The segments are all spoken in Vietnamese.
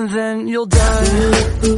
and then you'll die.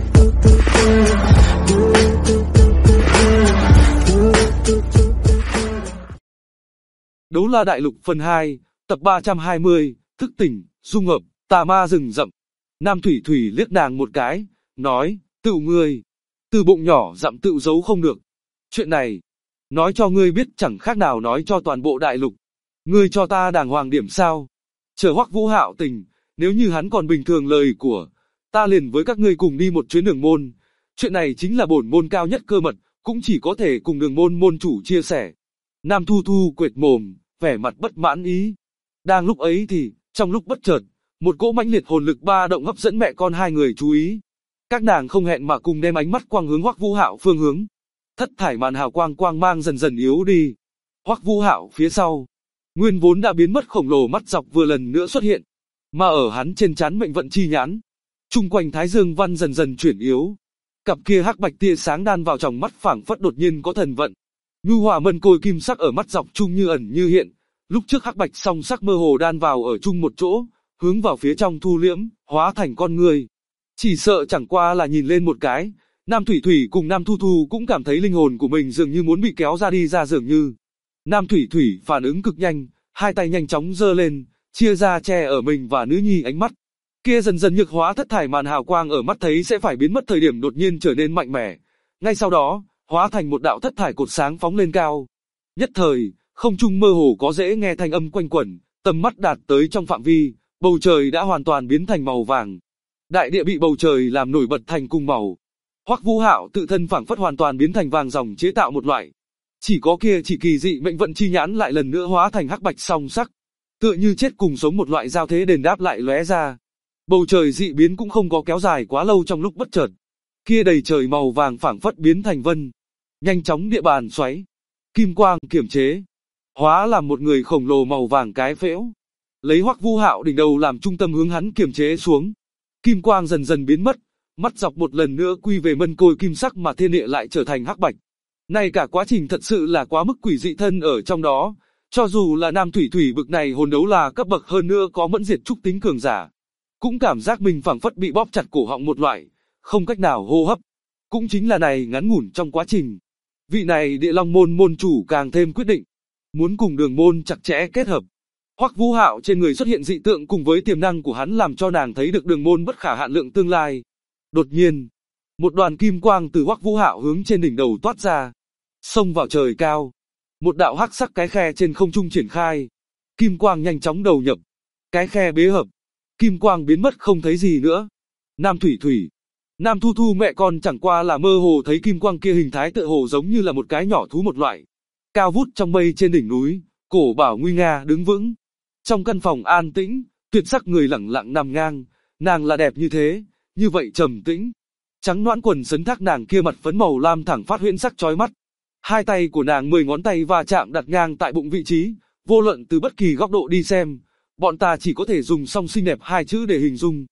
Đấu La Đại Lục phần 2, tập 320, thức tỉnh, dung hợp, tà ma rừng rậm. Nam Thủy Thủy liếc nàng một cái, nói, tựu ngươi, từ bụng nhỏ dặm tựu giấu không được. Chuyện này, nói cho ngươi biết chẳng khác nào nói cho toàn bộ đại lục. Ngươi cho ta đàng hoàng điểm sao? Chờ Hoắc Vũ Hạo tỉnh, nếu như hắn còn bình thường lời của, ta liền với các ngươi cùng đi một chuyến đường môn. Chuyện này chính là bổn môn cao nhất cơ mật, cũng chỉ có thể cùng đường môn môn chủ chia sẻ. Nam Thu Thu quệt mồm, vẻ mặt bất mãn ý. Đang lúc ấy thì, trong lúc bất chợt, một cỗ mãnh liệt hồn lực ba động hấp dẫn mẹ con hai người chú ý. Các nàng không hẹn mà cùng đem ánh mắt quang hướng Hoắc Vũ Hạo phương hướng. Thất thải màn hào quang quang mang dần dần yếu đi. Hoắc Vũ Hạo phía sau, nguyên vốn đã biến mất khổng lồ mắt dọc vừa lần nữa xuất hiện, mà ở hắn trên trán mệnh vận chi nhãn, chung quanh thái dương văn dần dần chuyển yếu. Cặp kia hắc bạch tia sáng đan vào trong mắt phảng phất đột nhiên có thần vận. Nhu hòa mân côi kim sắc ở mắt dọc chung như ẩn như hiện, lúc trước hắc bạch song sắc mơ hồ đan vào ở chung một chỗ, hướng vào phía trong thu liễm, hóa thành con người. Chỉ sợ chẳng qua là nhìn lên một cái, Nam Thủy Thủy cùng Nam Thu Thu cũng cảm thấy linh hồn của mình dường như muốn bị kéo ra đi ra dường như. Nam Thủy Thủy phản ứng cực nhanh, hai tay nhanh chóng giơ lên, chia ra che ở mình và nữ nhi ánh mắt. Kia dần dần nhược hóa thất thải màn hào quang ở mắt thấy sẽ phải biến mất thời điểm đột nhiên trở nên mạnh mẽ. Ngay sau đó, hóa thành một đạo thất thải cột sáng phóng lên cao. Nhất thời, không trung mơ hồ có dễ nghe thanh âm quanh quẩn, tầm mắt đạt tới trong phạm vi, bầu trời đã hoàn toàn biến thành màu vàng. Đại địa bị bầu trời làm nổi bật thành cùng màu. Hoắc Vũ Hạo tự thân phảng phất hoàn toàn biến thành vàng ròng chế tạo một loại. Chỉ có kia chỉ kỳ dị mệnh vận chi nhãn lại lần nữa hóa thành hắc bạch song sắc, tựa như chết cùng sống một loại giao thế đền đáp lại lóe ra. Bầu trời dị biến cũng không có kéo dài quá lâu trong lúc bất chợt. Kia đầy trời màu vàng phảng phất biến thành vân, nhanh chóng địa bàn xoáy, kim quang kiểm chế, hóa làm một người khổng lồ màu vàng cái phễu, lấy Hoắc Vũ Hạo đỉnh đầu làm trung tâm hướng hắn kiểm chế xuống. Kim quang dần dần biến mất, mắt dọc một lần nữa quy về mân côi kim sắc mà thiên địa lại trở thành hắc bạch. Này cả quá trình thật sự là quá mức quỷ dị thân ở trong đó, cho dù là Nam Thủy Thủy bực này hồn đấu là cấp bậc hơn nữa có mẫn diệt trúc tính cường giả, cũng cảm giác mình phảng phất bị bóp chặt cổ họng một loại, không cách nào hô hấp. Cũng chính là này ngắn ngủn trong quá trình, vị này Địa Long môn môn chủ càng thêm quyết định, muốn cùng đường môn chặt chẽ kết hợp. Hoắc Vũ Hạo trên người xuất hiện dị tượng cùng với tiềm năng của hắn làm cho nàng thấy được đường môn bất khả hạn lượng tương lai. Đột nhiên, một đoàn kim quang từ Hoắc Vũ Hạo hướng trên đỉnh đầu toát ra, xông vào trời cao. Một đạo hắc sắc cái khe trên không trung triển khai, kim quang nhanh chóng đầu nhập, cái khe bế hợp, kim quang biến mất không thấy gì nữa. Nam Thủy Thủy, Nam Thu Thu mẹ con chẳng qua là mơ hồ thấy kim quang kia hình thái tựa hồ giống như là một cái nhỏ thú một loại, cao vút trong mây trên đỉnh núi, cổ bảo nguy nga đứng vững. Trong căn phòng an tĩnh, tuyệt sắc người lẳng lặng nằm ngang, nàng là đẹp như thế, như vậy trầm tĩnh. Trắng nõn quần sấn thác nàng kia mặt phấn màu lam thẳng phát huyễn sắc chói mắt. Hai tay của nàng 10 ngón tay va chạm đặt ngang tại bụng vị trí, vô luận từ bất kỳ góc độ đi xem, bọn ta chỉ có thể dùng song xinh đẹp hai chữ để hình dung.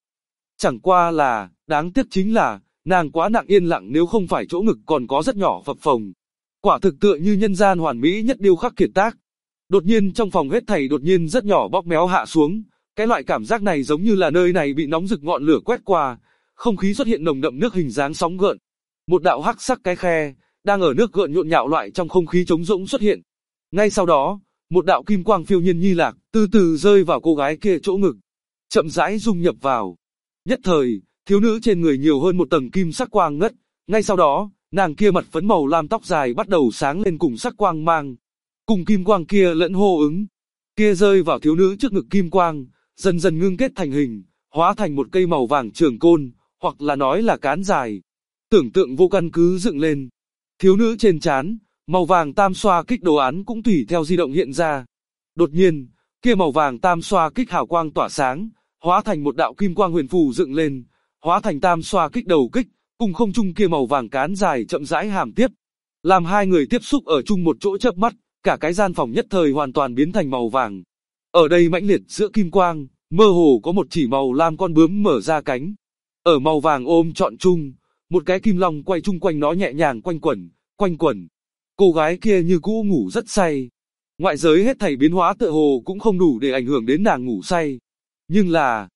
Chẳng qua là, đáng tiếc chính là, nàng quá nặng yên lặng nếu không phải chỗ ngực còn có rất nhỏ phập phồng. Quả thực tựa như nhân gian hoàn mỹ nhất điêu khắc kiệt tác. Đột nhiên trong phòng hết thảy đột nhiên rất nhỏ bóp méo hạ xuống, cái loại cảm giác này giống như là nơi này bị nóng rực ngọn lửa quét qua, không khí xuất hiện nồng đậm nước hình dáng sóng gợn. Một đạo hắc sắc cái khe, đang ở nước gợn nhộn nhạo loại trong không khí trống rỗng xuất hiện. Ngay sau đó, một đạo kim quang phiêu nhiên như lạc, từ từ rơi vào cô gái kia chỗ ngực, chậm rãi dung nhập vào. Nhất thời, thiếu nữ trên người nhiều hơn một tầng kim sắc quang ngất, ngay sau đó, nàng kia mặt phấn màu lam tóc dài bắt đầu sáng lên cùng sắc quang mang, cùng kim quang kia lẫn hô ứng. Kia rơi vào thiếu nữ trước ngực kim quang, dần dần ngưng kết thành hình, hóa thành một cây màu vàng trường côn, hoặc là nói là cán dài. Tưởng tượng vô căn cứ dựng lên. Thiếu nữ trên trán, màu vàng tam xoa kích đồ án cũng tùy theo di động hiện ra. Đột nhiên, kia màu vàng tam xoa kích hào quang tỏa sáng, hóa thành một đạo kim quang huyền phù dựng lên, hóa thành tam xoa kích đầu kích, cùng không trung kia màu vàng cán dài chậm rãi hàm tiếp. Làm hai người tiếp xúc ở chung một chỗ chớp mắt, cả cái gian phòng nhất thời hoàn toàn biến thành màu vàng. Ở đây mãnh liệt giữa kim quang, mơ hồ có một chỉ màu lam con bướm mở ra cánh. Ở màu vàng ôm trọn chung, một cái kim long quay chung quanh nó nhẹ nhàng quanh quẩn, quanh quẩn. Cô gái kia như cũ ngủ rất say. Ngoại giới hết thảy biến hóa tựa hồ cũng không đủ để ảnh hưởng đến nàng ngủ say. Nhưng là,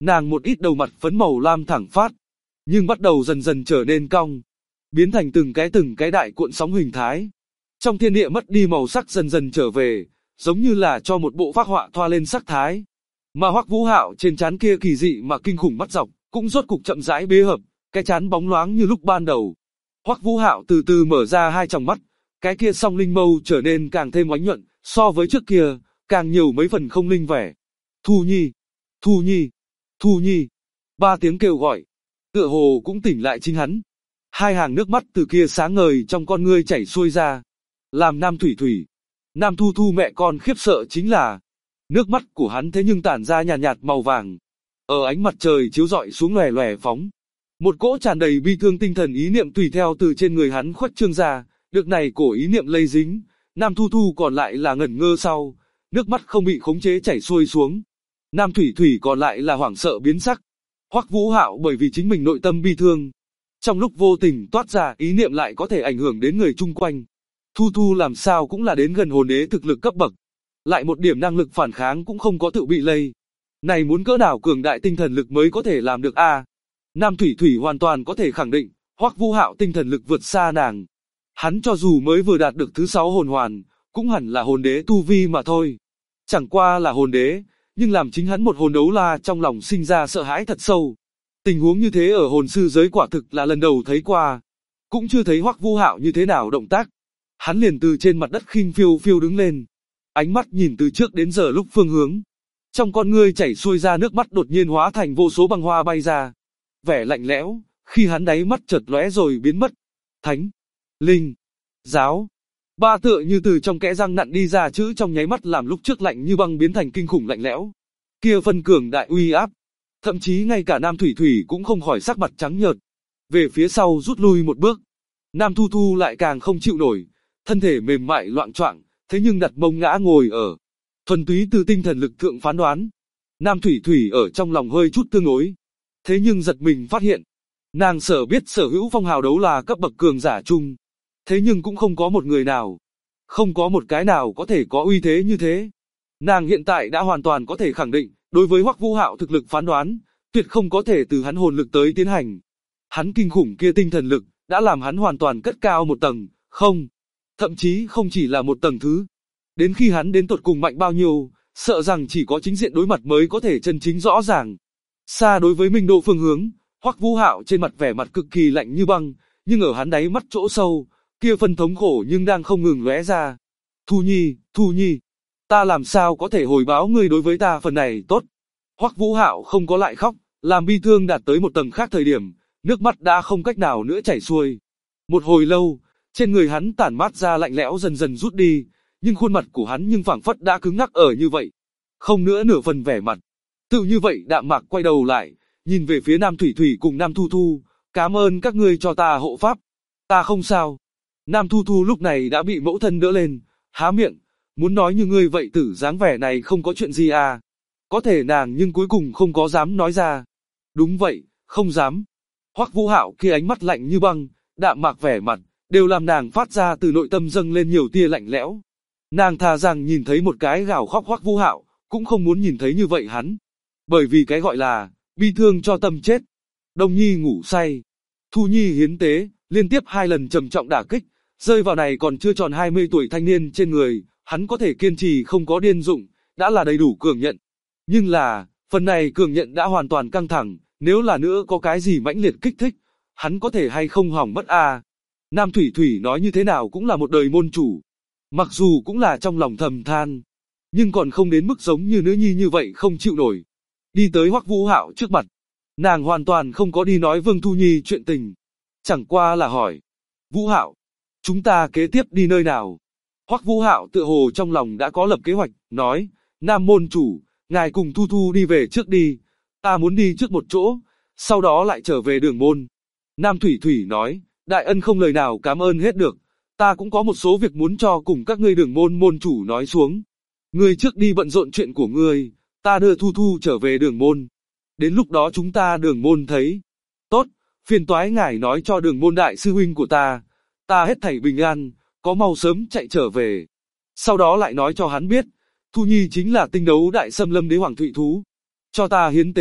Nàng một ít đầu mặt phấn màu lam thẳng phát, nhưng bắt đầu dần dần trở nên cong, biến thành từng cái đại cuộn sóng hình thái. Trong thiên địa mất đi màu sắc dần dần trở về, giống như là cho một bộ phác họa thoa lên sắc thái. Mà Hoắc Vũ Hạo trên trán kia kỳ dị mà kinh khủng mắt dọc, cũng rốt cục chậm rãi bế hợp, cái trán bóng loáng như lúc ban đầu. Hoắc Vũ Hạo từ từ mở ra hai tròng mắt, cái kia song linh mâu trở nên càng thêm oánh nhuận, so với trước kia, càng nhiều mấy phần không linh vẻ. Thu Nhi, Thu Nhi, Thu Nhi. Ba tiếng kêu gọi, tựa hồ cũng tỉnh lại chính hắn. Hai hàng nước mắt từ kia sáng ngời trong con ngươi chảy xuôi ra, làm Nam Thủy Thủy, Nam Thu Thu mẹ con khiếp sợ chính là, nước mắt của hắn thế nhưng tản ra nhàn nhạt màu vàng, ở ánh mặt trời chiếu rọi xuống lòe lòe phóng. Một cỗ tràn đầy bi thương tinh thần ý niệm tùy theo từ trên người hắn khuếch trương ra, được này cổ ý niệm lây dính, Nam Thu Thu còn lại là ngẩn ngơ sau, nước mắt không bị khống chế chảy xuôi xuống. Nam Thủy Thủy còn lại là hoảng sợ biến sắc. Hoắc Vũ Hạo bởi vì chính mình nội tâm bi thương, trong lúc vô tình toát ra ý niệm lại có thể ảnh hưởng đến người chung quanh. Thu Thu làm sao cũng là đến gần hồn đế thực lực cấp bậc, lại một điểm năng lực phản kháng cũng không có tự bị lây. Này muốn cỡ nào cường đại tinh thần lực mới có thể làm được a? Nam Thủy Thủy hoàn toàn có thể khẳng định, Hoắc Vũ Hạo tinh thần lực vượt xa nàng. Hắn cho dù mới vừa đạt được thứ 6 hồn hoàn, cũng hẳn là hồn đế tu vi mà thôi. Chẳng qua là hồn đế, nhưng làm chính hắn một hồn đấu la trong lòng sinh ra sợ hãi thật sâu. Tình huống như thế ở hồn sư giới quả thực là lần đầu thấy qua, cũng chưa thấy Hoắc Vũ Hạo như thế nào động tác. Hắn liền từ trên mặt đất khinh phiêu phiêu đứng lên, ánh mắt nhìn từ trước đến giờ lúc phương hướng. Trong con ngươi chảy xuôi ra nước mắt đột nhiên hóa thành vô số băng hoa bay ra. Vẻ lạnh lẽo, khi hắn đáy mắt chợt lóe rồi biến mất. Thánh, Linh, Giáo. Ba tựa như từ trong kẽ răng nặn đi ra chữ trong nháy mắt làm lúc trước lạnh như băng biến thành kinh khủng lạnh lẽo. Kia phân cường đại uy áp. Thậm chí ngay cả Nam Thủy Thủy cũng không khỏi sắc mặt trắng nhợt. Về phía sau rút lui một bước. Nam Thu Thu lại càng không chịu nổi. Thân thể mềm mại loạng choạng, thế nhưng đặt mông ngã ngồi ở. Thuần túy từ tinh thần lực thượng phán đoán. Nam Thủy Thủy ở trong lòng hơi chút tương đối. Thế nhưng giật mình phát hiện. Nàng biết sở hữu phong hào đấu là cấp bậc cường giả chung. Thế nhưng cũng không có một người nào. Không có một cái nào có thể có uy thế như thế. Nàng hiện tại đã hoàn toàn có thể khẳng định, đối với Hoắc Vũ Hạo thực lực phán đoán, tuyệt không có thể từ hắn hồn lực tới tiến hành. Hắn kinh khủng kia tinh thần lực, đã làm hắn hoàn toàn cất cao một tầng, không. Thậm chí không chỉ là một tầng thứ. Đến khi hắn đến tột cùng mạnh bao nhiêu, sợ rằng chỉ có chính diện đối mặt mới có thể chân chính rõ ràng. Xa đối với Minh Đô phương hướng, Hoắc Vũ Hạo trên mặt vẻ mặt cực kỳ lạnh như băng, nhưng ở hắn đáy mắt chỗ sâu, kia phần thống khổ nhưng đang không ngừng lóe ra. Thu Nhi, Thu Nhi, ta làm sao có thể hồi báo ngươi đối với ta phần này tốt. Hoắc Vũ Hạo không có lại khóc, làm bi thương đạt tới một tầng khác thời điểm, nước mắt đã không cách nào nữa chảy xuôi. Một hồi lâu, trên người hắn tản mát ra lạnh lẽo dần dần rút đi, nhưng khuôn mặt của hắn nhưng phảng phất đã cứng ngắc ở như vậy. Không nữa nửa phần vẻ mặt. Tự như vậy đạm mạc quay đầu lại, nhìn về phía Nam Thủy Thủy cùng Nam Thu Thu, cảm ơn các ngươi cho ta hộ pháp. Ta không sao. Nam Thu Thu lúc này đã bị mẫu thân đỡ lên, há miệng, muốn nói như ngươi vậy tử dáng vẻ này không có chuyện gì à. Có thể nàng nhưng cuối cùng không có dám nói ra. Đúng vậy, không dám. Hoắc Vũ Hạo kia ánh mắt lạnh như băng, đạm mạc vẻ mặt, đều làm nàng phát ra từ nội tâm dâng lên nhiều tia lạnh lẽo. Nàng thà rằng nhìn thấy một cái gào khóc Hoắc Vũ Hạo, cũng không muốn nhìn thấy như vậy hắn. Bởi vì cái gọi là, bi thương cho tâm chết. Đông Nhi ngủ say. Thu Nhi hiến tế, liên tiếp 2 lần trầm trọng đả kích, rơi vào này còn chưa tròn 20 tuổi thanh niên trên người, hắn có thể kiên trì không có điên dụng, đã là đầy đủ cường nhận. Nhưng là, phần này cường nhận đã hoàn toàn căng thẳng, nếu là nữa có cái gì mãnh liệt kích thích, hắn có thể hay không hỏng mất à. Nam Thủy Thủy nói như thế nào cũng là một đời môn chủ. Mặc dù cũng là trong lòng thầm than, nhưng còn không đến mức giống như nữ nhi như vậy không chịu nổi. Đi tới Hoắc Vũ Hạo trước mặt, nàng hoàn toàn không có đi nói Vương Thu Nhi chuyện tình. Chẳng qua là hỏi, Vũ Hạo, chúng ta kế tiếp đi nơi nào? Hoắc Vũ Hạo tựa hồ trong lòng đã có lập kế hoạch, nói, Nam môn chủ, ngài cùng Thu Thu đi về trước đi, ta muốn đi trước một chỗ, sau đó lại trở về đường môn. Nam Thủy Thủy nói, đại ân không lời nào cảm ơn hết được, ta cũng có một số việc muốn cho cùng các ngươi đường môn môn chủ nói xuống. Ngươi trước đi bận rộn chuyện của ngươi, ta đưa Thu Thu trở về đường môn. Đến lúc đó chúng ta đường môn thấy. Tốt, phiền toái ngài nói cho đường môn đại sư huynh của ta hết thảy bình an, có mau sớm chạy trở về. Sau đó lại nói cho hắn biết, Thu Nhi chính là tinh đấu đại xâm lâm đế hoàng thụy thú. Cho ta hiến tế,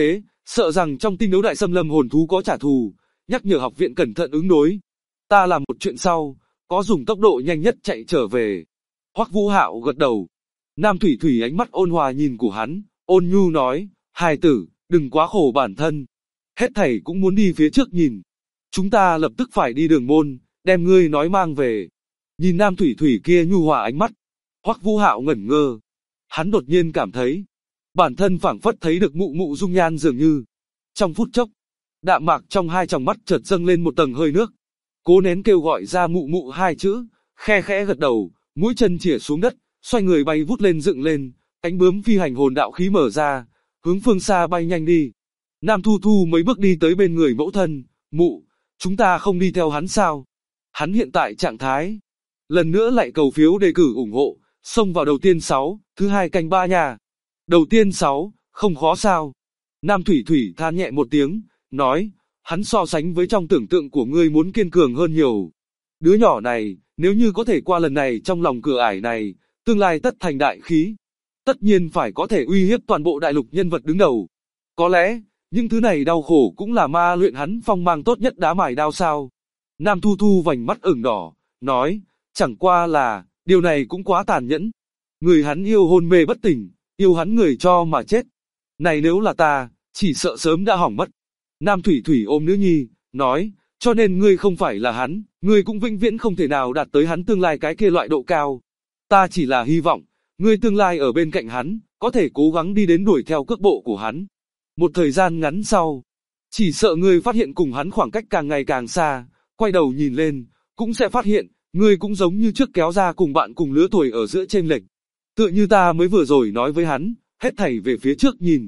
sợ rằng trong tinh đấu đại xâm lâm hồn thú có trả thù, nhắc nhở học viện cẩn thận ứng đối. Ta làm một chuyện sau, có dùng tốc độ nhanh nhất chạy trở về. Hoắc Vũ Hạo gật đầu. Nam Thủy Thủy ánh mắt ôn hòa nhìn của hắn, ôn nhu nói, hài tử, đừng quá khổ bản thân. Hết thảy cũng muốn đi phía trước nhìn. Chúng ta lập tức phải đi đường môn, đem ngươi nói mang về. Nhìn Nam Thủy Thủy kia nhu hòa ánh mắt, Hoắc Vũ Hạo ngẩn ngơ. Hắn đột nhiên cảm thấy, bản thân phảng phất thấy được mụ mụ dung nhan dường như. Trong phút chốc, đạm mạc trong hai tròng mắt chợt dâng lên một tầng hơi nước. Cố nén kêu gọi ra mụ mụ hai chữ, khe khẽ gật đầu, mũi chân chĩa xuống đất, xoay người bay vút lên dựng lên, cánh bướm phi hành hồn đạo khí mở ra, hướng phương xa bay nhanh đi. Nam Thu Thu mấy bước đi tới bên người mẫu thân, mụ, chúng ta không đi theo hắn sao? Hắn hiện tại trạng thái. Lần nữa lại cầu phiếu đề cử ủng hộ, xông vào đầu tiên 6, thứ hai canh 3 nhà. Đầu tiên 6, không khó sao? Nam Thủy Thủy than nhẹ một tiếng, nói, hắn so sánh với trong tưởng tượng của ngươi muốn kiên cường hơn nhiều. Đứa nhỏ này, nếu như có thể qua lần này trong lòng cửa ải này, tương lai tất thành đại khí. Tất nhiên phải có thể uy hiếp toàn bộ đại lục nhân vật đứng đầu. Có lẽ, những thứ này đau khổ cũng là ma luyện hắn phong mang tốt nhất đá mài đao sao. Nam Thu Thu vành mắt ửng đỏ, nói, chẳng qua là, điều này cũng quá tàn nhẫn. Người hắn yêu hôn mê bất tỉnh, yêu hắn người cho mà chết. Này nếu là ta, chỉ sợ sớm đã hỏng mất. Nam Thủy Thủy ôm nữ nhi, nói, cho nên ngươi không phải là hắn, ngươi cũng vĩnh viễn không thể nào đạt tới hắn tương lai cái kia loại độ cao. Ta chỉ là hy vọng, ngươi tương lai ở bên cạnh hắn, có thể cố gắng đi đến đuổi theo cước bộ của hắn. Một thời gian ngắn sau, chỉ sợ ngươi phát hiện cùng hắn khoảng cách càng ngày càng xa, quay đầu nhìn lên, cũng sẽ phát hiện, ngươi cũng giống như trước kéo ra cùng bạn cùng lứa tuổi ở giữa chênh lệch. Tựa như ta mới vừa rồi nói với hắn, hết thảy về phía trước nhìn.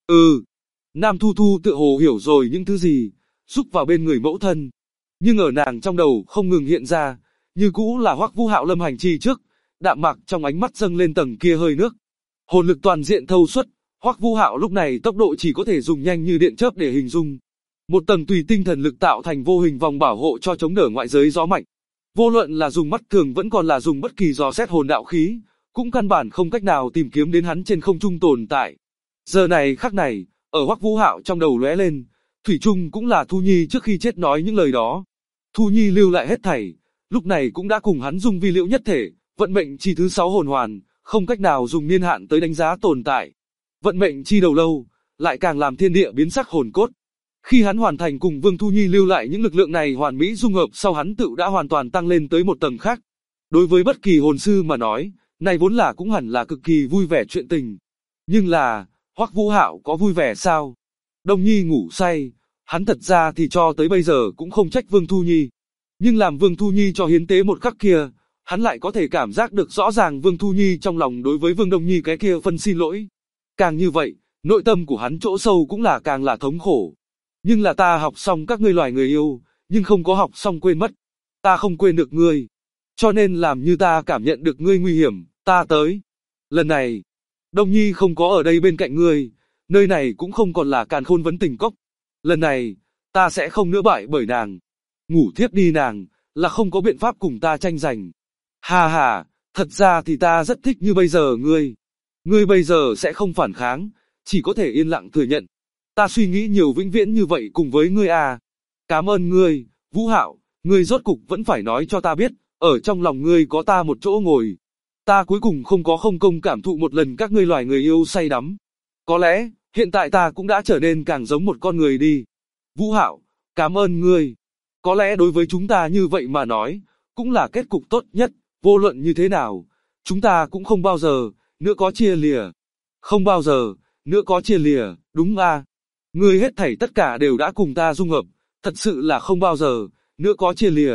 Nam Thu Thu tựa hồ hiểu rồi những thứ gì, rúc vào bên người mẫu thân. Nhưng ở nàng trong đầu không ngừng hiện ra, như cũ là Hoắc Vũ Hạo lâm hành chi trước, đạm mạc trong ánh mắt dâng lên tầng kia hơi nước. Hồn lực toàn diện thâu xuất, Hoắc Vũ Hạo lúc này tốc độ chỉ có thể dùng nhanh như điện chớp để hình dung. Một tầng tùy tinh thần lực tạo thành vô hình vòng bảo hộ cho chống đỡ ngoại giới gió mạnh. Vô luận là dùng mắt thường vẫn còn là dùng bất kỳ dò xét hồn đạo khí, cũng căn bản không cách nào tìm kiếm đến hắn trên không trung tồn tại. Giờ này khắc này, ở Hoắc Vũ Hạo trong đầu lóe lên, thủy chung cũng là Thu Nhi trước khi chết nói những lời đó. Thu Nhi lưu lại hết thảy, lúc này cũng đã cùng hắn dung vi liễu nhất thể, vận mệnh chi thứ 6 hồn hoàn, không cách nào dùng niên hạn tới đánh giá tồn tại. Vận mệnh chi đầu lâu, lại càng làm thiên địa biến sắc hồn cốt. Khi hắn hoàn thành cùng Vương Thu Nhi lưu lại những lực lượng này hoàn mỹ dung hợp sau hắn tự đã hoàn toàn tăng lên tới một tầng khác. Đối với bất kỳ hồn sư mà nói, này vốn là cũng hẳn là cực kỳ vui vẻ chuyện tình. Nhưng là, Hoắc Vũ Hạo có vui vẻ sao? Đông Nhi ngủ say, hắn thật ra thì cho tới bây giờ cũng không trách Vương Thu Nhi. Nhưng làm Vương Thu Nhi cho hiến tế một khắc kia, hắn lại có thể cảm giác được rõ ràng Vương Thu Nhi trong lòng đối với Vương Đông Nhi cái kia phân xin lỗi. Càng như vậy, nội tâm của hắn chỗ sâu cũng là càng là thống khổ. Nhưng là ta học xong các ngươi loài người yêu, nhưng không có học xong quên mất. Ta không quên được ngươi. Cho nên làm như ta cảm nhận được ngươi nguy hiểm, ta tới. Lần này, Đông Nhi không có ở đây bên cạnh ngươi, nơi này cũng không còn là Càn Khôn Vấn Tình Cốc. Lần này, ta sẽ không nữa bại bởi nàng. Ngủ thiếp đi nàng, là không có biện pháp cùng ta tranh giành. Hà hà, thật ra thì ta rất thích như bây giờ ngươi. Ngươi bây giờ sẽ không phản kháng, chỉ có thể yên lặng thừa nhận. Ta suy nghĩ nhiều vĩnh viễn như vậy cùng với ngươi à. Cảm ơn ngươi, Vũ Hạo, ngươi rốt cục vẫn phải nói cho ta biết, ở trong lòng ngươi có ta một chỗ ngồi. Ta cuối cùng không có không công cảm thụ một lần các ngươi loài người yêu say đắm. Có lẽ, hiện tại ta cũng đã trở nên càng giống một con người đi. Vũ Hạo, cảm ơn ngươi. Có lẽ đối với chúng ta như vậy mà nói, cũng là kết cục tốt nhất, vô luận như thế nào. Chúng ta cũng không bao giờ, nữa có chia lìa. Không bao giờ, nữa có chia lìa, đúng à. Ngươi hết thảy tất cả đều đã cùng ta dung hợp, thật sự là không bao giờ, nữa có chia lìa.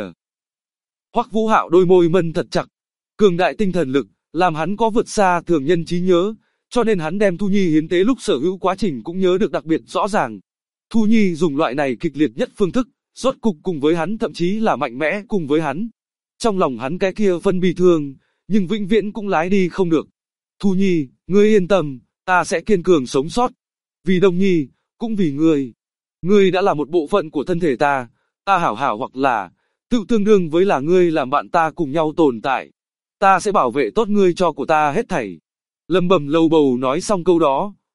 Hoắc Vũ Hạo đôi môi mân thật chặt, cường đại tinh thần lực, làm hắn có vượt xa thường nhân trí nhớ, cho nên hắn đem Thu Nhi hiến tế lúc sở hữu quá trình cũng nhớ được đặc biệt rõ ràng. Thu Nhi dùng loại này kịch liệt nhất phương thức, rốt cục cùng với hắn thậm chí là mạnh mẽ cùng với hắn. Trong lòng hắn cái kia phân bi thương, nhưng vĩnh viễn cũng lái đi không được. Thu Nhi, ngươi yên tâm, ta sẽ kiên cường sống sót. Vì Đông Nhi, cũng vì ngươi. Ngươi đã là một bộ phận của thân thể ta, ta hảo hảo hoặc là, tự tương đương với là ngươi làm bạn ta cùng nhau tồn tại. Ta sẽ bảo vệ tốt ngươi cho của ta hết thảy. Lầm bầm lầu bầu nói xong câu đó,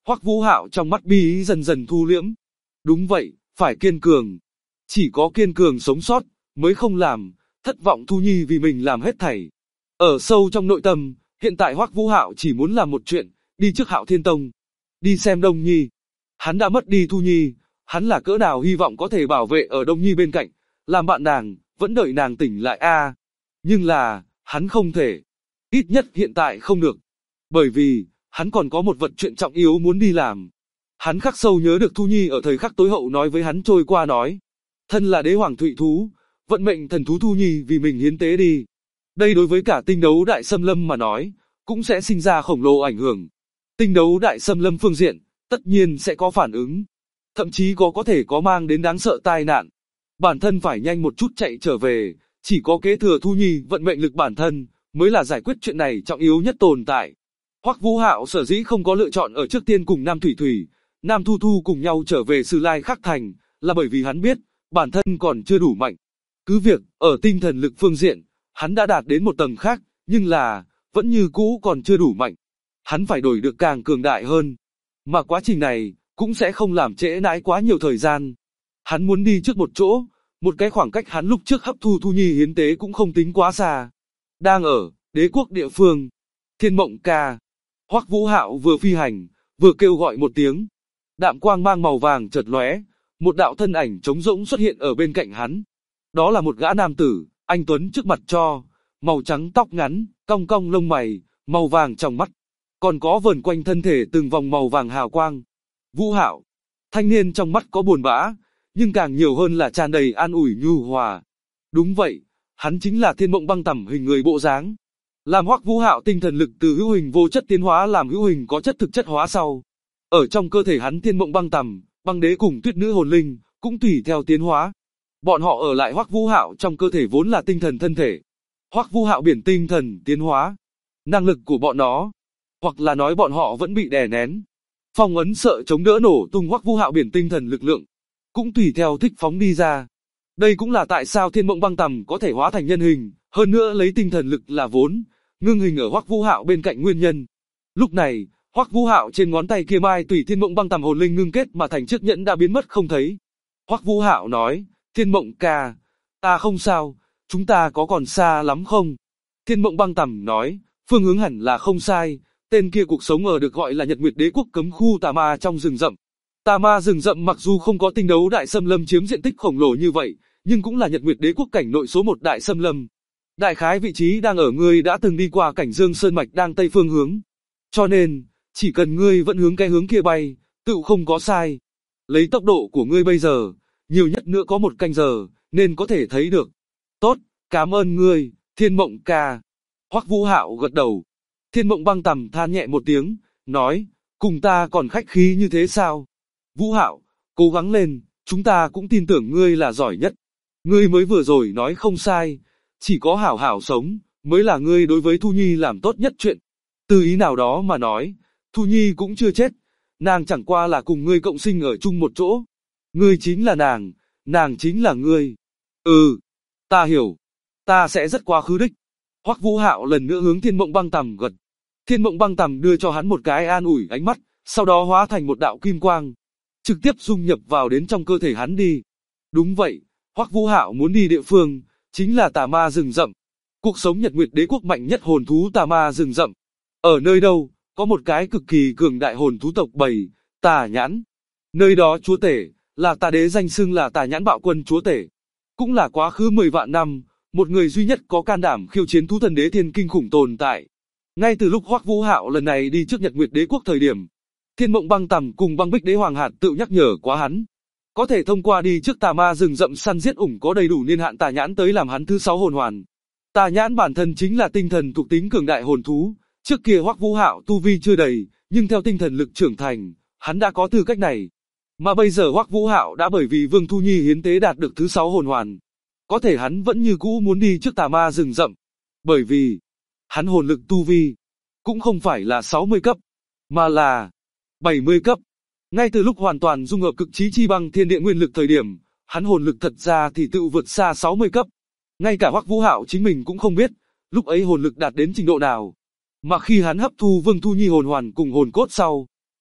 Hoắc Vũ Hạo trong mắt bi ý dần dần thu liễm. Đúng vậy, phải kiên cường. Chỉ có kiên cường sống sót, mới không làm thất vọng Thu Nhi vì mình làm hết thảy. Ở sâu trong nội tâm, hiện tại Hoắc Vũ Hạo chỉ muốn làm một chuyện, đi trước Hạo Thiên Tông, đi xem Đông Nhi. Hắn đã mất đi Thu Nhi, hắn là cỡ nào hy vọng có thể bảo vệ ở Đông Nhi bên cạnh, làm bạn nàng, vẫn đợi nàng tỉnh lại a. Nhưng là, hắn không thể. Ít nhất hiện tại không được. Bởi vì, hắn còn có một vật chuyện trọng yếu muốn đi làm. Hắn khắc sâu nhớ được Thu Nhi ở thời khắc tối hậu nói với hắn trôi qua nói. Thân là đế hoàng thụy thú, vận mệnh thần thú Thu Nhi vì mình hiến tế đi. Đây đối với cả tinh đấu đại xâm lâm mà nói, cũng sẽ sinh ra khổng lồ ảnh hưởng. Tinh đấu đại xâm lâm phương diện, tất nhiên sẽ có phản ứng. Thậm chí có thể có mang đến đáng sợ tai nạn. Bản thân phải nhanh một chút chạy trở về, chỉ có kế thừa Thu Nhi vận mệnh lực bản thân, mới là giải quyết chuyện này trọng yếu nhất tồn tại. Hoắc Vũ Hạo sở dĩ không có lựa chọn ở trước tiên cùng Nam Thủy Thủy, Nam Thu Thu cùng nhau trở về Sử Lai Khắc Thành, là bởi vì hắn biết, bản thân còn chưa đủ mạnh. Cứ việc, ở tinh thần lực phương diện, hắn đã đạt đến một tầng khác, nhưng là, vẫn như cũ còn chưa đủ mạnh. Hắn phải đổi được càng cường đại hơn. Mà quá trình này, cũng sẽ không làm trễ nãi quá nhiều thời gian. Hắn muốn đi trước một chỗ, một cái khoảng cách hắn lúc trước hấp thu Thu Nhi hiến tế cũng không tính quá xa. Đang ở, đế quốc địa phương, Thiên Mộng Ca. Hoắc Vũ Hạo vừa phi hành, vừa kêu gọi một tiếng. Đạm quang mang màu vàng chợt lóe, một đạo thân ảnh trống rỗng xuất hiện ở bên cạnh hắn. Đó là một gã nam tử, anh tuấn trước mặt cho, màu trắng tóc ngắn, cong cong lông mày, màu vàng trong mắt, còn có vờn quanh thân thể từng vòng màu vàng hào quang. Vũ Hạo, thanh niên trong mắt có buồn bã, nhưng càng nhiều hơn là tràn đầy an ủi nhu hòa. Đúng vậy, hắn chính là Thiên Mộng Băng Tầm hình người bộ dáng. Làm Hoắc Vũ Hạo tinh thần lực từ hữu hình vô chất tiến hóa làm hữu hình có chất thực chất hóa sau. Ở trong cơ thể hắn Thiên Mộng Băng Tầm, Băng Đế cùng Tuyết Nữ hồn linh, cũng tùy theo tiến hóa. Bọn họ ở lại Hoắc Vũ Hạo trong cơ thể vốn là tinh thần thân thể. Hoắc Vũ Hạo biển tinh thần tiến hóa. Năng lực của bọn nó, hoặc là nói bọn họ vẫn bị đè nén. Phong ấn sợ chống đỡ nổ tung Hoắc Vũ Hạo biển tinh thần lực lượng, cũng tùy theo thích phóng đi ra. Đây cũng là tại sao Thiên Mộng Băng Tầm có thể hóa thành nhân hình, hơn nữa lấy tinh thần lực là vốn, ngưng hình ở Hoắc Vũ Hạo bên cạnh nguyên nhân. Lúc này, Hoắc Vũ Hạo trên ngón tay kia mai tùy Thiên Mộng Băng Tầm hồn linh ngưng kết mà thành chiếc nhẫn đã biến mất không thấy. Hoắc Vũ Hạo nói, Thiên Mộng ca, ta không sao, chúng ta có còn xa lắm không? Thiên Mộng Băng Tầm nói, phương hướng hẳn là không sai, tên kia cuộc sống ở được gọi là Nhật Nguyệt Đế quốc cấm khu tà ma trong rừng rậm. Tà ma rừng rậm mặc dù không có tinh đấu đại xâm lâm chiếm diện tích khổng lồ như vậy, nhưng cũng là Nhật Nguyệt Đế quốc cảnh nội số 1 đại xâm lâm. Đại khái vị trí đang ở ngươi đã từng đi qua cảnh Dương Sơn Mạch đang tây phương hướng. Cho nên, chỉ cần ngươi vẫn hướng cái hướng kia bay, tự không có sai. Lấy tốc độ của ngươi bây giờ, nhiều nhất nữa có 1 canh giờ, nên có thể thấy được. Tốt, cảm ơn ngươi, Thiên Mộng ca. Hoắc Vũ Hạo gật đầu. Thiên Mộng Băng Tầm than nhẹ một tiếng, nói, cùng ta còn khách khí như thế sao? Vũ Hạo, cố gắng lên, chúng ta cũng tin tưởng ngươi là giỏi nhất. Ngươi mới vừa rồi nói không sai, chỉ có hảo hảo sống, mới là ngươi đối với Thu Nhi làm tốt nhất chuyện. Từ ý nào đó mà nói, Thu Nhi cũng chưa chết, nàng chẳng qua là cùng ngươi cộng sinh ở chung một chỗ. Ngươi chính là nàng chính là ngươi. Ừ, ta hiểu, ta sẽ rất quá khứ đích. Hoắc Vũ Hạo lần nữa hướng Thiên Mộng Băng Tầm gật. Thiên Mộng Băng Tầm đưa cho hắn một cái an ủi ánh mắt, sau đó hóa thành một đạo kim quang, trực tiếp dung nhập vào đến trong cơ thể hắn đi. Đúng vậy, Hoắc Vũ Hạo muốn đi địa phương, chính là tà ma rừng rậm. Cuộc sống Nhật Nguyệt Đế quốc mạnh nhất hồn thú tà ma rừng rậm. Ở nơi đâu, có một cái cực kỳ cường đại hồn thú tộc bầy, Tà Nhãn. Nơi đó chúa tể, là tà đế danh xưng là Tà Nhãn Bạo Quân chúa tể. Cũng là quá khứ 10 vạn năm, một người duy nhất có can đảm khiêu chiến thú thần đế thiên kinh khủng tồn tại. Ngay từ lúc Hoắc Vũ Hạo lần này đi trước Nhật Nguyệt Đế quốc thời điểm, Thiên Mộng Băng Tầm cùng Băng Bích Đế Hoàng Hạt tự nhắc nhở quá hắn. Có thể thông qua đi trước tà ma rừng rậm săn giết có đầy đủ niên hạn Tà Nhãn tới làm hắn thứ 6 hồn hoàn. Tà Nhãn bản thân chính là tinh thần thuộc tính cường đại hồn thú, trước kia Hoắc Vũ Hạo tu vi chưa đầy, nhưng theo tinh thần lực trưởng thành, hắn đã có tư cách này. Mà bây giờ Hoắc Vũ Hạo đã bởi vì Vương Thu Nhi hiến tế đạt được thứ 6 hồn hoàn. Có thể hắn vẫn như cũ muốn đi trước tà ma rừng rậm, bởi vì hắn hồn lực tu vi cũng không phải là 60 cấp, mà là 70 cấp. Ngay từ lúc hoàn toàn dung hợp cực chí chi băng thiên địa nguyên lực thời điểm, hắn hồn lực thật ra thì tự vượt xa 60 cấp. Ngay cả Hoắc Vũ Hạo chính mình cũng không biết, lúc ấy hồn lực đạt đến trình độ nào. Mà khi hắn hấp thu Vương Thu Nhi hồn hoàn cùng hồn cốt sau,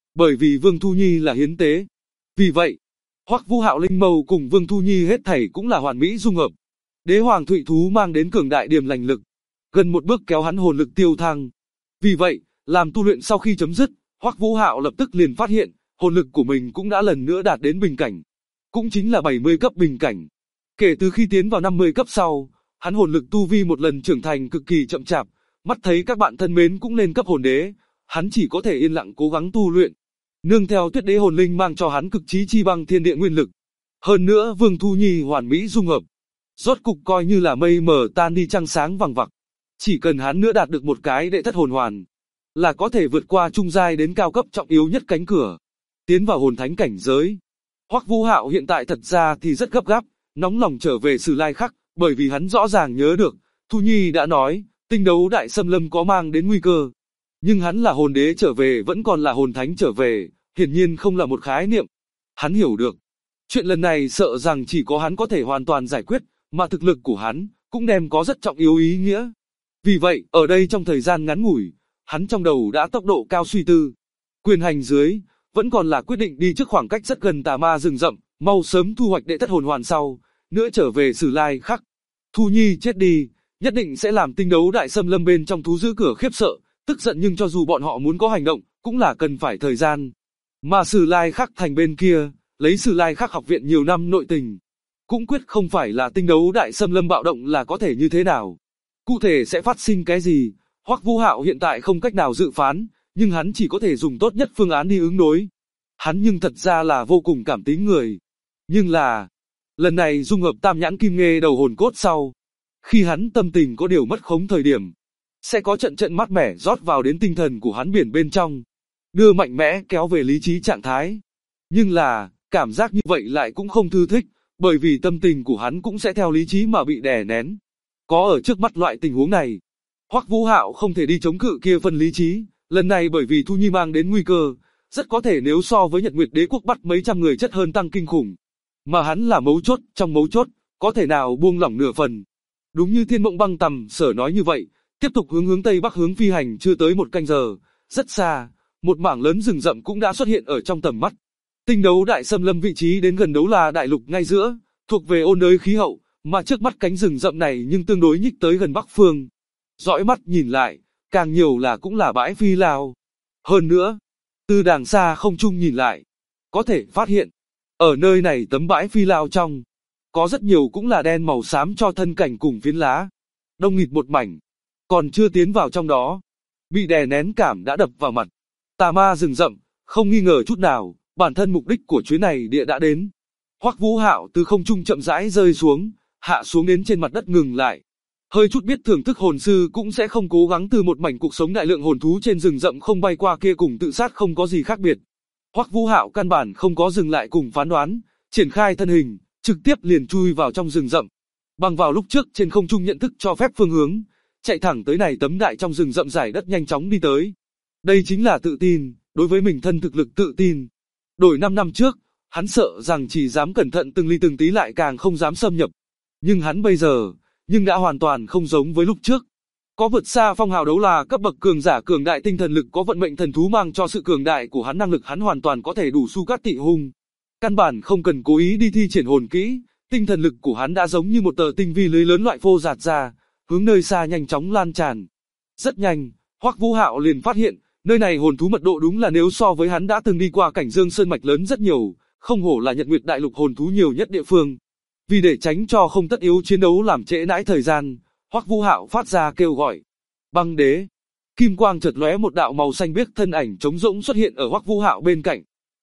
bởi vì Vương Thu Nhi là hiến tế. Vì vậy, Hoắc Vũ Hạo linh mâu cùng Vương Thu Nhi hết thảy cũng là hoàn mỹ dung hợp. Đế hoàng thụy thú mang đến cường đại điểm lành lực, gần một bước kéo hắn hồn lực tiêu thăng. Vì vậy, làm tu luyện sau khi chấm dứt, Hoắc Vũ Hạo lập tức liền phát hiện, hồn lực của mình cũng đã lần nữa đạt đến bình cảnh. Cũng chính là 70 cấp bình cảnh. Kể từ khi tiến vào 50 cấp sau, hắn hồn lực tu vi một lần trưởng thành cực kỳ chậm chạp, mắt thấy các bạn thân mến cũng lên cấp hồn đế, hắn chỉ có thể yên lặng cố gắng tu luyện. Nương theo Tuyết Đế hồn linh mang cho hắn cực chí chi băng thiên địa nguyên lực. Hơn nữa Vương Thu Nhi hoàn mỹ dung hợp. Rốt cục coi như là mây mờ tan đi trăng sáng vằng vặc. Chỉ cần hắn nữa đạt được một cái đệ thất hồn hoàn, là có thể vượt qua trung giai đến cao cấp trọng yếu nhất cánh cửa, tiến vào hồn thánh cảnh giới. Hoắc Vũ Hạo hiện tại thật ra thì rất gấp gáp, nóng lòng trở về Sử Lai Khắc, bởi vì hắn rõ ràng nhớ được, Thu Nhi đã nói, tinh đấu đại xâm lâm có mang đến nguy cơ. Nhưng hắn là hồn đế trở về vẫn còn là hồn thánh trở về, hiển nhiên không là một khái niệm. Hắn hiểu được, chuyện lần này sợ rằng chỉ có hắn có thể hoàn toàn giải quyết, mà thực lực của hắn cũng đem có rất trọng yếu ý nghĩa. Vì vậy, ở đây trong thời gian ngắn ngủi, hắn trong đầu đã tốc độ cao suy tư. Quyền hành dưới, vẫn còn là quyết định đi trước khoảng cách rất gần tà ma rừng rậm, mau sớm thu hoạch đệ thất hồn hoàn sau, nữa trở về Sử Lai Khắc. Thu Nhi chết đi, nhất định sẽ làm tinh đấu đại xâm lâm bên trong thú giữ cửa khiếp sợ, tức giận nhưng cho dù bọn họ muốn có hành động, cũng là cần phải thời gian. Mà Sử Lai Khắc thành bên kia, lấy Sử Lai Khắc học viện nhiều năm nội tình, cũng quyết không phải là tinh đấu đại xâm lâm bạo động là có thể như thế nào. Cụ thể sẽ phát sinh cái gì, Hoắc Vũ Hạo hiện tại không cách nào dự phán, nhưng hắn chỉ có thể dùng tốt nhất phương án đi ứng đối. Hắn nhưng thật ra là vô cùng cảm tính người. Nhưng là, lần này dung hợp tam nhãn kim nghê đầu hồn cốt sau, khi hắn tâm tình có điều mất khống thời điểm, sẽ có trận trận mát mẻ rót vào đến tinh thần của hắn biển bên trong, đưa mạnh mẽ kéo về lý trí trạng thái. Nhưng là, cảm giác như vậy lại cũng không thư thích, bởi vì tâm tình của hắn cũng sẽ theo lý trí mà bị đè nén. Có ở trước mắt loại tình huống này, Hoắc Vũ Hạo không thể đi chống cự kia phần lý trí, lần này bởi vì Thu Nhi mang đến nguy cơ, rất có thể nếu so với Nhật Nguyệt Đế quốc bắt mấy trăm người chất hơn tăng kinh khủng. Mà hắn là mấu chốt, trong mấu chốt, có thể nào buông lỏng nửa phần. Đúng như Thiên Mộng Băng Tầm Sở nói như vậy, tiếp tục hướng Tây Bắc hướng phi hành chưa tới một canh giờ, rất xa, một mảng lớn rừng rậm cũng đã xuất hiện ở trong tầm mắt. Tinh đấu đại xâm lâm vị trí đến gần Đấu La đại lục ngay giữa, thuộc về ôn đới khí hậu, mà trước mắt cánh rừng rậm này nhưng tương đối nhích tới gần bắc phương. Dõi mắt nhìn lại, càng nhiều là cũng là bãi phi lao. Hơn nữa, từ đàng xa không trung nhìn lại, có thể phát hiện, ở nơi này tấm bãi phi lao trong, có rất nhiều cũng là đen màu xám cho thân cảnh cùng phiến lá, đông nghịt một mảnh, còn chưa tiến vào trong đó, bị đè nén cảm đã đập vào mặt. Tà ma rừng rậm, không nghi ngờ chút nào, bản thân mục đích của chuyến này địa đã đến. Hoắc Vũ Hạo từ không trung chậm rãi rơi xuống, hạ xuống đến trên mặt đất ngừng lại. Hơi chút biết thưởng thức hồn sư cũng sẽ không cố gắng từ một mảnh cuộc sống đại lượng hồn thú trên rừng rậm không bay qua kia cùng tự sát không có gì khác biệt. Hoắc Vũ Hạo căn bản không có dừng lại cùng phán đoán, triển khai thân hình, trực tiếp liền chui vào trong rừng rậm. Bằng vào lúc trước trên không trung nhận thức cho phép phương hướng, chạy thẳng tới này tấm đại trong rừng rậm dài đất nhanh chóng đi tới. Đây chính là tự tin, đối với mình thân thực lực tự tin. Đổi 5 năm trước, hắn sợ rằng chỉ dám cẩn thận từng ly từng tí lại càng không dám xâm nhập. Nhưng hắn bây giờ, đã hoàn toàn không giống với lúc trước. Có vượt xa phong hào đấu là cấp bậc cường giả cường đại tinh thần lực có vận mệnh thần thú mang cho sự cường đại của hắn năng lực hắn hoàn toàn có thể đủ su cát tị hung. Căn bản không cần cố ý đi thi triển hồn kỹ, tinh thần lực của hắn đã giống như một tờ tinh vi lưới lớn loại phô dạt ra, hướng nơi xa nhanh chóng lan tràn. Rất nhanh, Hoắc Vũ Hạo liền phát hiện, nơi này hồn thú mật độ đúng là nếu so với hắn đã từng đi qua cảnh Dương Sơn mạch lớn rất nhiều, không hổ là Nhật Nguyệt đại lục hồn thú nhiều nhất địa phương. Vì để tránh cho không tất yếu chiến đấu làm trễ nãi thời gian, Hoắc Vũ Hạo phát ra kêu gọi. Băng đế. Kim quang chợt lóe một đạo màu xanh biếc thân ảnh trống rỗng xuất hiện ở Hoắc Vũ Hạo bên cạnh.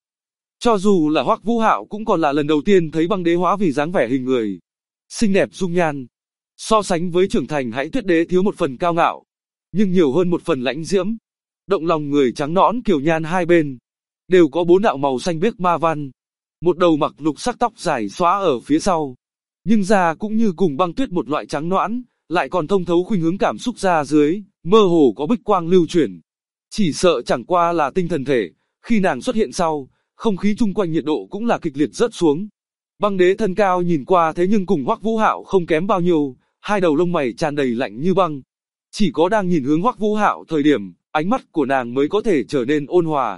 Cho dù là Hoắc Vũ Hạo cũng còn là lần đầu tiên thấy băng đế hóa vì dáng vẻ hình người. Xinh đẹp dung nhan. So sánh với trưởng thành Hãy Tuyết đế thiếu một phần cao ngạo, nhưng nhiều hơn một phần lãnh diễm. Động lòng người trắng nõn kiều nhan hai bên, đều có 4 đạo màu xanh biếc ma văn. Một đầu mặc lục sắc tóc dài xóa ở phía sau, nhưng da cũng như cùng băng tuyết một loại trắng nõn, lại còn thông thấu khuynh hướng cảm xúc ra dưới, mơ hồ có bích quang lưu chuyển. Chỉ sợ chẳng qua là tinh thần thể, khi nàng xuất hiện sau, không khí chung quanh nhiệt độ cũng là kịch liệt rớt xuống. Băng đế thân cao nhìn qua thế nhưng cùng Hoắc Vũ Hạo không kém bao nhiêu, hai đầu lông mày tràn đầy lạnh như băng. Chỉ có đang nhìn hướng Hoắc Vũ Hạo thời điểm, ánh mắt của nàng mới có thể trở nên ôn hòa.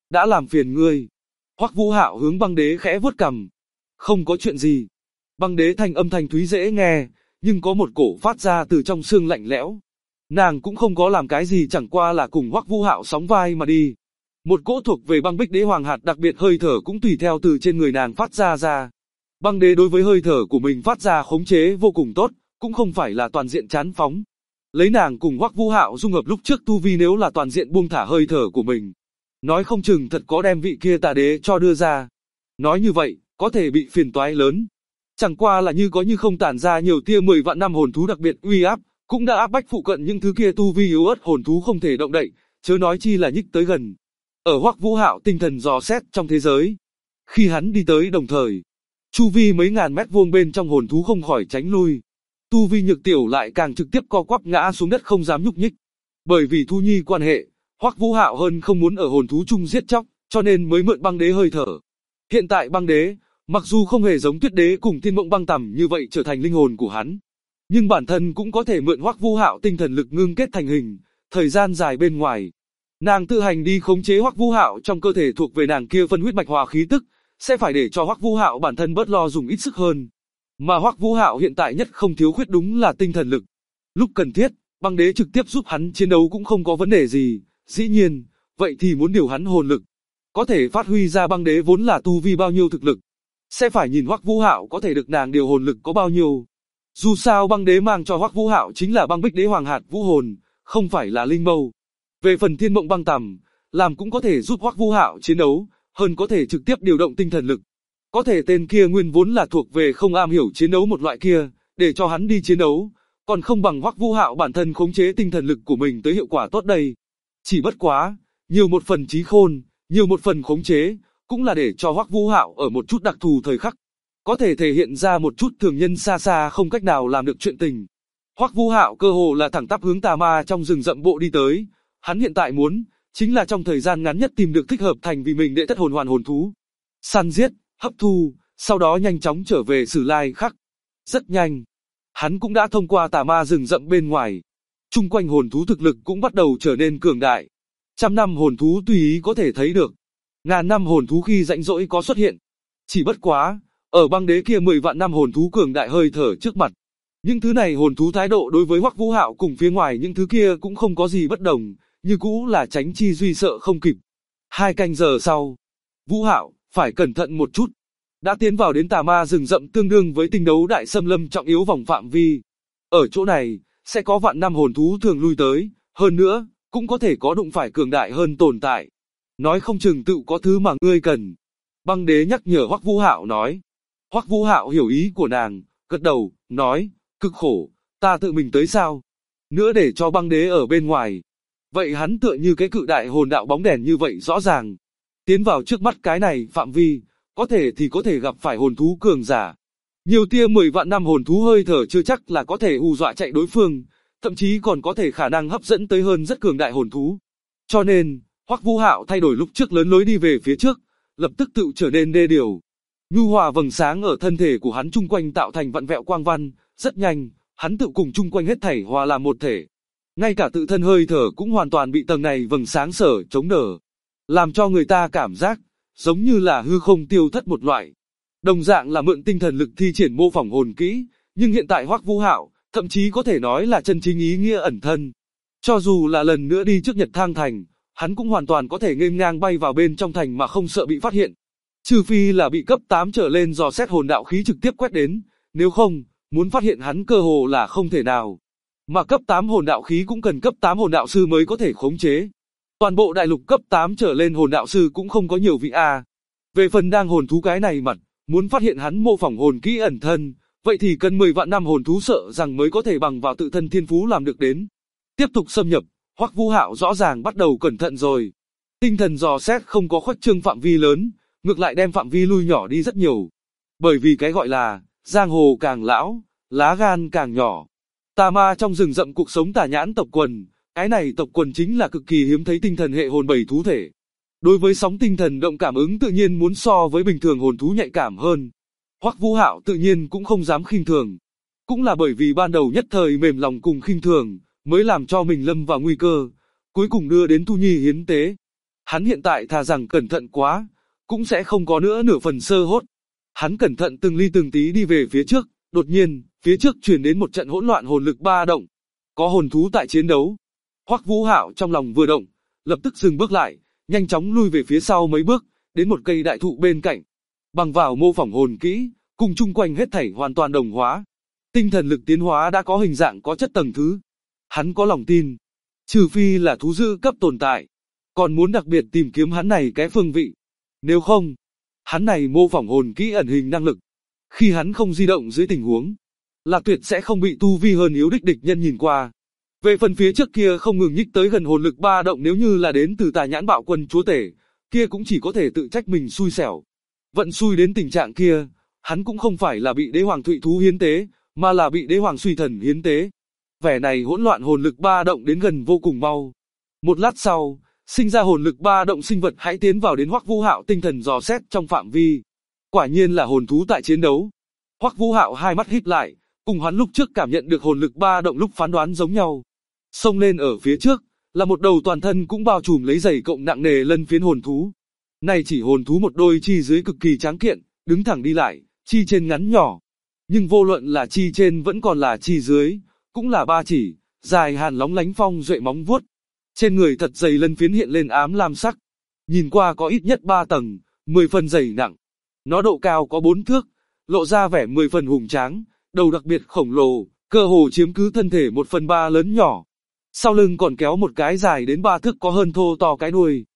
đã làm phiền ngươi. Hoắc Vũ Hạo hướng băng đế khẽ vuốt cằm. Không có chuyện gì. Băng đế thanh âm thanh thúy dễ nghe, nhưng có một cổ phát ra từ trong xương lạnh lẽo. Nàng cũng không có làm cái gì, chẳng qua là cùng Hoắc Vũ Hạo sóng vai mà đi. Một cỗ thuộc về băng bích đế hoàng hạt đặc biệt hơi thở cũng tùy theo từ trên người nàng phát ra. Băng đế đối với hơi thở của mình phát ra khống chế vô cùng tốt, cũng không phải là toàn diện chán phóng. Lấy nàng cùng Hoắc Vũ Hạo dung hợp lúc trước tu vi, nếu là toàn diện buông thả hơi thở của mình, nói không chừng thật có đem vị kia tà đế cho đưa ra. Nói như vậy, có thể bị phiền toái lớn. Chẳng qua là như có như không tản ra nhiều tia 10 vạn năm hồn thú đặc biệt uy áp, cũng đã áp bách phụ cận những thứ kia tu vi yếu ớt hồn thú không thể động đậy, chớ nói chi là nhích tới gần. Ở Hoắc Vũ Hạo tinh thần dò xét trong thế giới, khi hắn đi tới đồng thời, chu vi mấy ngàn mét vuông bên trong hồn thú không khỏi tránh lui. Tu vi nhược tiểu lại càng trực tiếp co quắp ngã xuống đất không dám nhúc nhích. Bởi vì Thu Nhi quan hệ, Hoắc Vũ Hạo hơn không muốn ở hồn thú chung giết chóc, cho nên mới mượn băng đế hơi thở. Hiện tại băng đế, mặc dù không hề giống Tuyết đế cùng Thiên Mộng Băng Tầm như vậy trở thành linh hồn của hắn, nhưng bản thân cũng có thể mượn Hoắc Vũ Hạo tinh thần lực ngưng kết thành hình, thời gian dài bên ngoài. Nàng tự hành đi khống chế Hoắc Vũ Hạo trong cơ thể thuộc về nàng kia phân huyết mạch hòa khí tức, sẽ phải để cho Hoắc Vũ Hạo bản thân bớt lo dùng ít sức hơn. Mà Hoắc Vũ Hạo hiện tại nhất không thiếu khuyết đúng là tinh thần lực. Lúc cần thiết, băng đế trực tiếp giúp hắn chiến đấu cũng không có vấn đề gì. Dĩ nhiên, vậy thì muốn điều hắn hồn lực, có thể phát huy ra băng đế vốn là tu vi bao nhiêu thực lực, sẽ phải nhìn Hoắc Vũ Hạo có thể được nàng điều hồn lực có bao nhiêu. Dù sao băng đế mang cho Hoắc Vũ Hạo chính là băng bích đế hoàng hạt vũ hồn, không phải là linh mâu. Về phần Thiên Mộng Băng Tầm, làm cũng có thể giúp Hoắc Vũ Hạo chiến đấu, hơn có thể trực tiếp điều động tinh thần lực. Có thể tên kia nguyên vốn là thuộc về không am hiểu chiến đấu một loại kia, để cho hắn đi chiến đấu, còn không bằng Hoắc Vũ Hạo bản thân khống chế tinh thần lực của mình tới hiệu quả tốt đây. Chỉ bất quá, nhiều một phần trí khôn, nhiều một phần khống chế, cũng là để cho Hoắc Vũ Hạo ở một chút đặc thù thời khắc, có thể thể hiện ra một chút thường nhân xa xa không cách nào làm được chuyện tình. Hoắc Vũ Hạo cơ hồ là thẳng tắp hướng tà ma trong rừng rậm bộ đi tới, hắn hiện tại muốn, chính là trong thời gian ngắn nhất tìm được thích hợp thành vì mình đệ thất hồn hoàn hồn thú. Săn giết, hấp thu, sau đó nhanh chóng trở về Sử Lai Khắc. Rất nhanh, hắn cũng đã thông qua tà ma rừng rậm bên ngoài. Chung quanh hồn thú thực lực cũng bắt đầu trở nên cường đại. Trăm năm hồn thú tùy ý có thể thấy được. Ngàn năm hồn thú khi rãnh rỗi có xuất hiện. Chỉ bất quá, ở băng đế kia 10 vạn năm hồn thú cường đại hơi thở trước mặt. Những thứ này hồn thú thái độ đối với Hoắc Vũ Hạo cùng phía ngoài những thứ kia cũng không có gì bất đồng, như cũ là tránh chi duy sợ không kịp. 2 canh giờ sau, Vũ Hạo, phải cẩn thận một chút. Đã tiến vào đến tà ma rừng rậm tương đương với tinh đấu đại xâm lâm trọng yếu vòng phạm vi. Ở chỗ này, sẽ có vạn năm hồn thú thường lui tới, hơn nữa, cũng có thể có đụng phải cường đại hơn tồn tại. Nói không chừng tự có thứ mà ngươi cần. Băng đế nhắc nhở Hoắc Vũ Hạo nói. Hoắc Vũ Hạo hiểu ý của nàng, gật đầu, nói, cực khổ, ta tự mình tới sao? Nữa để cho băng đế ở bên ngoài. Vậy hắn tựa như cái cự đại hồn đạo bóng đèn như vậy rõ ràng. Tiến vào trước mắt cái này phạm vi, có thể thì có thể gặp phải hồn thú cường giả. Nhiều tia 10 vạn năm hồn thú hơi thở chưa chắc là có thể hù dọa chạy đối phương, thậm chí còn có thể khả năng hấp dẫn tới hơn rất cường đại hồn thú. Cho nên, Hoắc Vũ Hạo thay đổi lúc trước lớn lối đi về phía trước, lập tức tự trở nên đê điều. Nhu hòa vầng sáng ở thân thể của hắn chung quanh tạo thành vặn vẹo quang văn, rất nhanh, hắn tự cùng chung quanh hết thảy hòa làm một thể. Ngay cả tự thân hơi thở cũng hoàn toàn bị tầng này vầng sáng sở chống đỡ, làm cho người ta cảm giác giống như là hư không tiêu thất một loại. Đồng dạng là mượn tinh thần lực thi triển mô phỏng hồn kỹ, nhưng hiện tại Hoắc Vũ Hạo thậm chí có thể nói là chân chính ý nghĩa ẩn thân. Cho dù là lần nữa đi trước Nhật Thang Thành, hắn cũng hoàn toàn có thể nghênh ngang bay vào bên trong thành mà không sợ bị phát hiện. Trừ phi là bị cấp 8 trở lên dò xét hồn đạo khí trực tiếp quét đến, nếu không, muốn phát hiện hắn cơ hồ là không thể nào. Mà cấp 8 hồn đạo khí cũng cần cấp 8 hồn đạo sư mới có thể khống chế. Toàn bộ đại lục cấp 8 trở lên hồn đạo sư cũng không có nhiều vị a. Về phần đang hồn thú cái này mặt, muốn phát hiện hắn mô phỏng hồn kỹ ẩn thân, vậy thì cần 10 vạn năm hồn thú sợ rằng mới có thể bằng vào tự thân thiên phú làm được đến. Tiếp tục xâm nhập, Hoắc Vũ Hạo rõ ràng bắt đầu cẩn thận rồi. Tinh thần dò xét không có khuếch trương phạm vi lớn, ngược lại đem phạm vi lui nhỏ đi rất nhiều. Bởi vì cái gọi là, giang hồ càng lão, lá gan càng nhỏ. Tà ma trong rừng rậm cuộc sống tà nhãn tộc quần, cái này tộc quần chính là cực kỳ hiếm thấy tinh thần hệ hồn 7 thú thể. Đối với sóng tinh thần động cảm ứng tự nhiên muốn so với bình thường hồn thú nhạy cảm hơn. Hoắc Vũ Hạo tự nhiên cũng không dám khinh thường. Cũng là bởi vì ban đầu nhất thời mềm lòng cùng khinh thường, mới làm cho mình lâm vào nguy cơ, cuối cùng đưa đến Thu Nhi hiến tế. Hắn hiện tại thà rằng cẩn thận quá, cũng sẽ không có nữa nửa phần sơ hốt. Hắn cẩn thận từng ly từng tí đi về phía trước, đột nhiên, phía trước truyền đến một trận hỗn loạn hồn lực ba động. Có hồn thú tại chiến đấu. Hoắc Vũ Hạo trong lòng vừa động, lập tức dừng bước lại, nhanh chóng lui về phía sau mấy bước, đến một cây đại thụ bên cạnh. Bằng vào mô phỏng hồn kỹ, cùng chung quanh hết thảy hoàn toàn đồng hóa. Tinh thần lực tiến hóa đã có hình dạng có chất tầng thứ. Hắn có lòng tin, trừ phi là thú dữ cấp tồn tại, còn muốn đặc biệt tìm kiếm hắn này cái phương vị. Nếu không, hắn này mô phỏng hồn kỹ ẩn hình năng lực, khi hắn không di động dưới tình huống, là tuyệt sẽ không bị tu vi hơn yếu địch nhân nhìn qua. Về phần phía trước kia không ngừng nhích tới gần hồn lực ba động, nếu như là đến từ Tà Nhãn Bạo Quân chúa tể, kia cũng chỉ có thể tự trách mình xui xẻo. Vận xui đến tình trạng kia, hắn cũng không phải là bị đế hoàng thụy thú hiến tế, mà là bị đế hoàng suy thần hiến tế. Vẻ này hỗn loạn hồn lực ba động đến gần vô cùng mau. Một lát sau, sinh ra hồn lực ba động sinh vật hãy tiến vào đến Hoắc Vũ Hạo tinh thần dò xét trong phạm vi. Quả nhiên là hồn thú tại chiến đấu. Hoắc Vũ Hạo hai mắt híp lại, cùng hắn lúc trước cảm nhận được hồn lực ba động lúc phán đoán giống nhau. Xông lên ở phía trước, là một đầu toàn thân cũng bao trùm lấy dày cộng nặng nề lân phiến hồn thú. Này chỉ hồn thú một đôi chi dưới cực kỳ tráng kiện, đứng thẳng đi lại, chi trên ngắn nhỏ. Nhưng vô luận là chi trên vẫn còn là chi dưới, cũng là ba chỉ, dài hàn lóng lánh phong duệ móng vuốt. Trên người thật dày lân phiến hiện lên ám lam sắc. Nhìn qua có ít nhất 3 tầng, 10 phần dày nặng. Nó độ cao có 4 thước, lộ ra vẻ 10 phần hùng tráng, đầu đặc biệt khổng lồ, cơ hồ chiếm cứ thân thể 1/3 lớn nhỏ. Sau lưng còn kéo một cái dài đến 3 thước có hơn thô to cái đuôi.